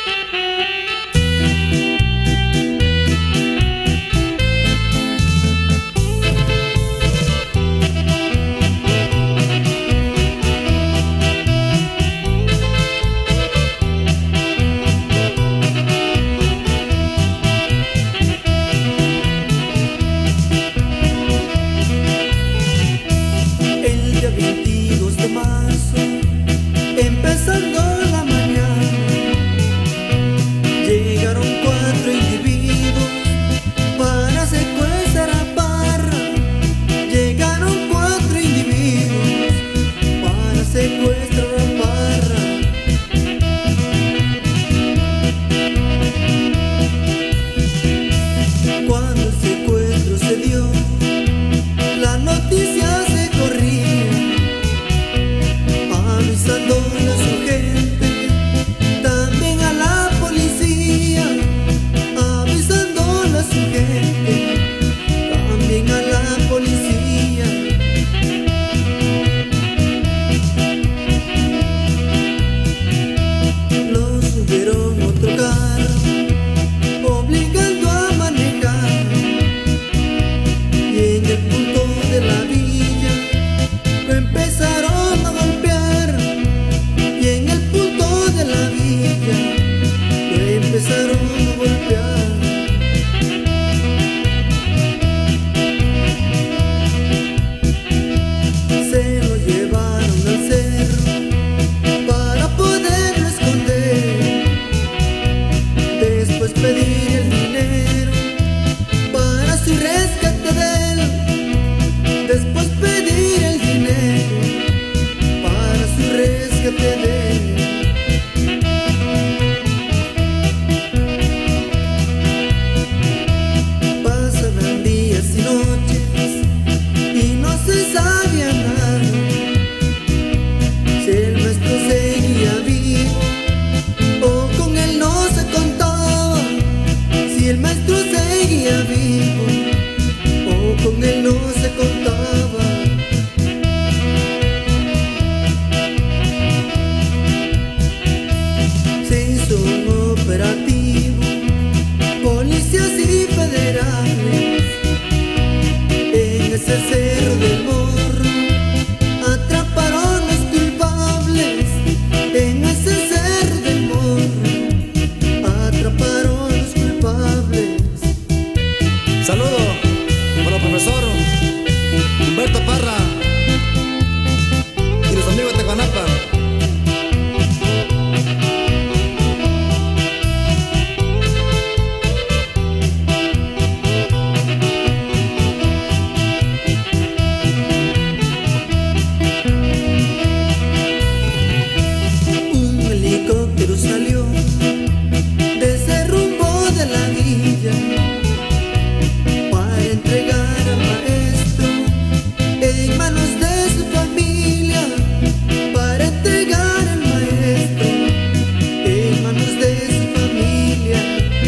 Empezando la mañana, llegaron 4 individuos para secuestrar a Parra. Llegaron 4 individuos para secuestrar a Parra. Cuando el secuestro se dio, la noticia se corría, avisando a su gente, también a la policía, avisando a su gente, también a la policía. Los subieron a otro carro, obligando a manejar, y en el punto de la villa lo empezaron a golpear. Y en el punto de la villa lo empezaron a golpear. Se lo llevaron al cerro para poderlo esconder, después pedir el dinero para su rescate de él, después pedir el dinero para su rescate de él. Pasaban días y noches y no se sabía nada, si el maestro seguía vivo o con él no se contaba, si el maestro seguía vivo o con él no se contaba. Se hizo un operativo, policías y federales, en ese cerro del Morro atraparon a los culpables, en ese cerro del Morro atraparon a los culpables. Saludo para el profesor Humberto Parra y los amigos de Teguanapa. Un helicóptero salió desde rumbo de la villa para entregar al maestro en manos de su familia, para entregar al maestro en manos de su familia.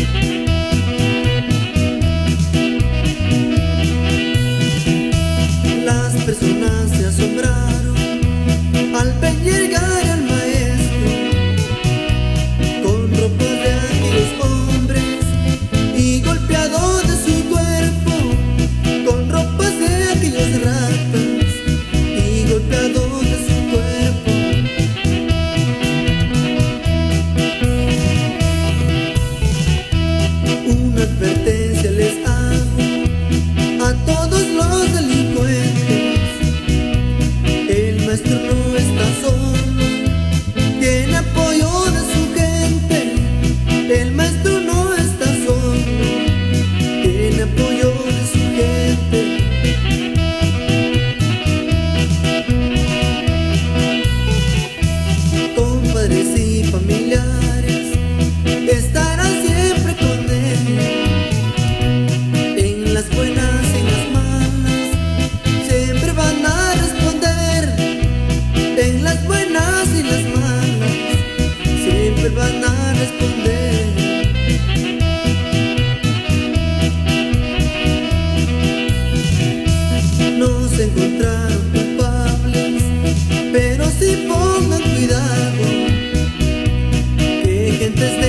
Las personas se asombraron al ver llegar al maestro con ropas de aquellos hombres y golpeado de su cuerpo, con ropas de aquellas ratas y golpeado de su cuerpo. Una advertencia les hago a todos los delincuentes: el maestro no está solo, tiene apoyo de su gente. El maestro no está solo, tiene apoyo de su gente. Compadres y familiares estarán siempre con él, en las buenas y en las malas siempre van a responder, en las buenas y las malas siempre van a responder. No se encontraron culpables, pero sí pongan cuidado, que gentes